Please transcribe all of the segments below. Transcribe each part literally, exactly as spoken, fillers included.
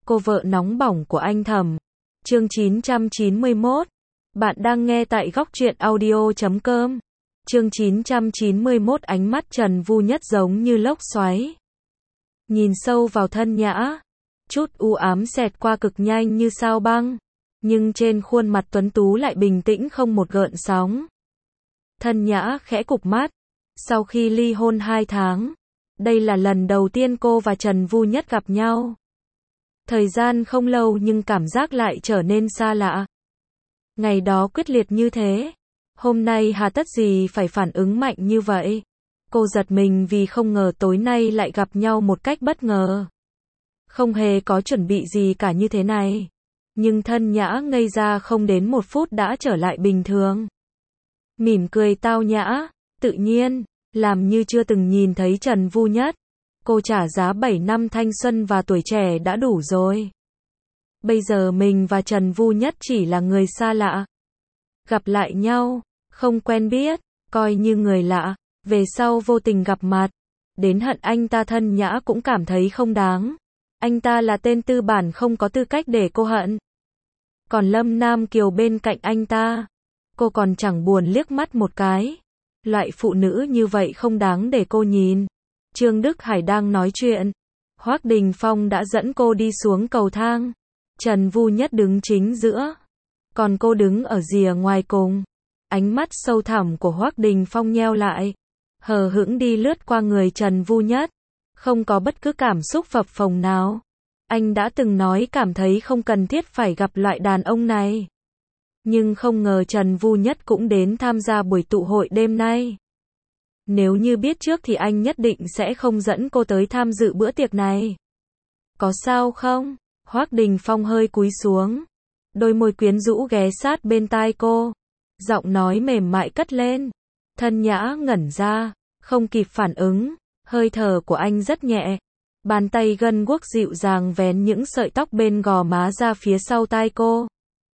cô vợ nóng bỏng của anh Thẩm. Chương chín trăm chín mươi mốt. Bạn đang nghe tại góc truyện audio chấm com. Chương chín trăm chín mươi mốt. Ánh mắt Trần Vu Nhất giống như lốc xoáy. Nhìn sâu vào thân Nhã, chút u ám xẹt qua cực nhanh như sao băng, nhưng trên khuôn mặt tuấn tú lại bình tĩnh không một gợn sóng. Thân Nhã khẽ cụp mắt. Sau khi ly hôn hai tháng, đây là lần đầu tiên cô và Trần Vu Nhất gặp nhau. Thời gian không lâu nhưng cảm giác lại trở nên xa lạ. Ngày đó quyết liệt như thế, hôm nay hà tất gì phải phản ứng mạnh như vậy. Cô giật mình vì không ngờ tối nay lại gặp nhau một cách bất ngờ. Không hề có chuẩn bị gì cả như thế này. Nhưng thân Nhã ngây ra không đến một phút đã trở lại bình thường. Mỉm cười tao nhã, tự nhiên, làm như chưa từng nhìn thấy Trần Vu Nhất. Cô trả giá bảy năm thanh xuân và tuổi trẻ đã đủ rồi. Bây giờ mình và Trần Vu Nhất chỉ là người xa lạ. Gặp lại nhau, không quen biết, coi như người lạ, về sau vô tình gặp mặt. Đến hận anh ta thân Nhã cũng cảm thấy không đáng. Anh ta là tên tư bản không có tư cách để cô hận. Còn Lâm Nam Kiều bên cạnh anh ta, cô còn chẳng buồn liếc mắt một cái. Loại phụ nữ như vậy không đáng để cô nhìn. Trương Đức Hải đang nói chuyện. Hoắc Đình Phong đã dẫn cô đi xuống cầu thang. Trần Vu Nhất đứng chính giữa, còn cô đứng ở rìa ngoài cùng. Ánh mắt sâu thẳm của Hoắc Đình Phong nheo lại, hờ hững đi lướt qua người Trần Vu Nhất, không có bất cứ cảm xúc phập phồng nào. Anh đã từng nói cảm thấy không cần thiết phải gặp loại đàn ông này. Nhưng không ngờ Trần Vu Nhất cũng đến tham gia buổi tụ hội đêm nay. Nếu như biết trước thì anh nhất định sẽ không dẫn cô tới tham dự bữa tiệc này. Có sao không? Hoắc Đình Phong hơi cúi xuống. Đôi môi quyến rũ ghé sát bên tai cô. Giọng nói mềm mại cất lên. Thân Nhã ngẩn ra, không kịp phản ứng. Hơi thở của anh rất nhẹ. Bàn tay gân guốc dịu dàng vén những sợi tóc bên gò má ra phía sau tai cô.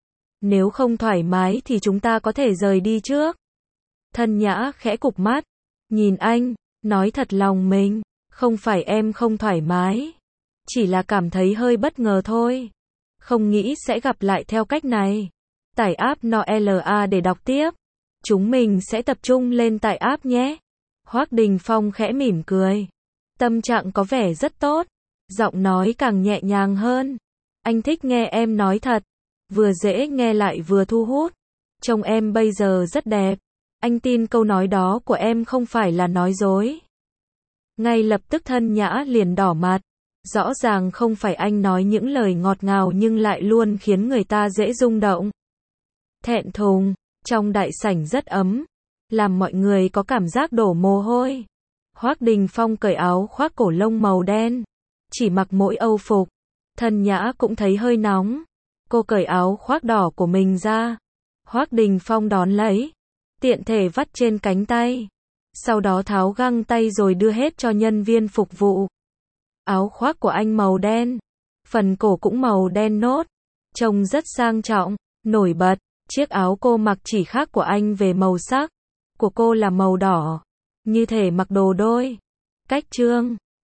Nếu không thoải mái thì chúng ta có thể rời đi trước. Thân Nhã khẽ cụp mắt, nhìn anh, nói thật lòng mình, không phải em không thoải mái, chỉ là cảm thấy hơi bất ngờ thôi. Không nghĩ sẽ gặp lại theo cách này. Tải app Noela để đọc tiếp. Chúng mình sẽ tập trung lên tải app nhé. Hoắc Đình Phong khẽ mỉm cười. Tâm trạng có vẻ rất tốt. Giọng nói càng nhẹ nhàng hơn. Anh thích nghe em nói thật. Vừa dễ nghe lại vừa thu hút. Trông em bây giờ rất đẹp. Anh tin câu nói đó của em không phải là nói dối. Ngay lập tức thân Nhã liền đỏ mặt. Rõ ràng không phải anh nói những lời ngọt ngào nhưng lại luôn khiến người ta dễ rung động. Thẹn thùng, trong đại sảnh rất ấm, làm mọi người có cảm giác đổ mồ hôi. Hoắc Đình Phong cởi áo khoác cổ lông màu đen, chỉ mặc mỗi âu phục. Thân Nhã cũng thấy hơi nóng. Cô cởi áo khoác đỏ của mình ra. Hoắc Đình Phong đón lấy, tiện thể vắt trên cánh tay. Sau đó tháo găng tay rồi đưa hết cho nhân viên phục vụ. Áo khoác của anh màu đen, phần cổ cũng màu đen nốt, trông rất sang trọng, nổi bật. Chiếc áo cô mặc chỉ khác của anh về màu sắc, của cô là màu đỏ, như thể mặc đồ đôi. Cách trương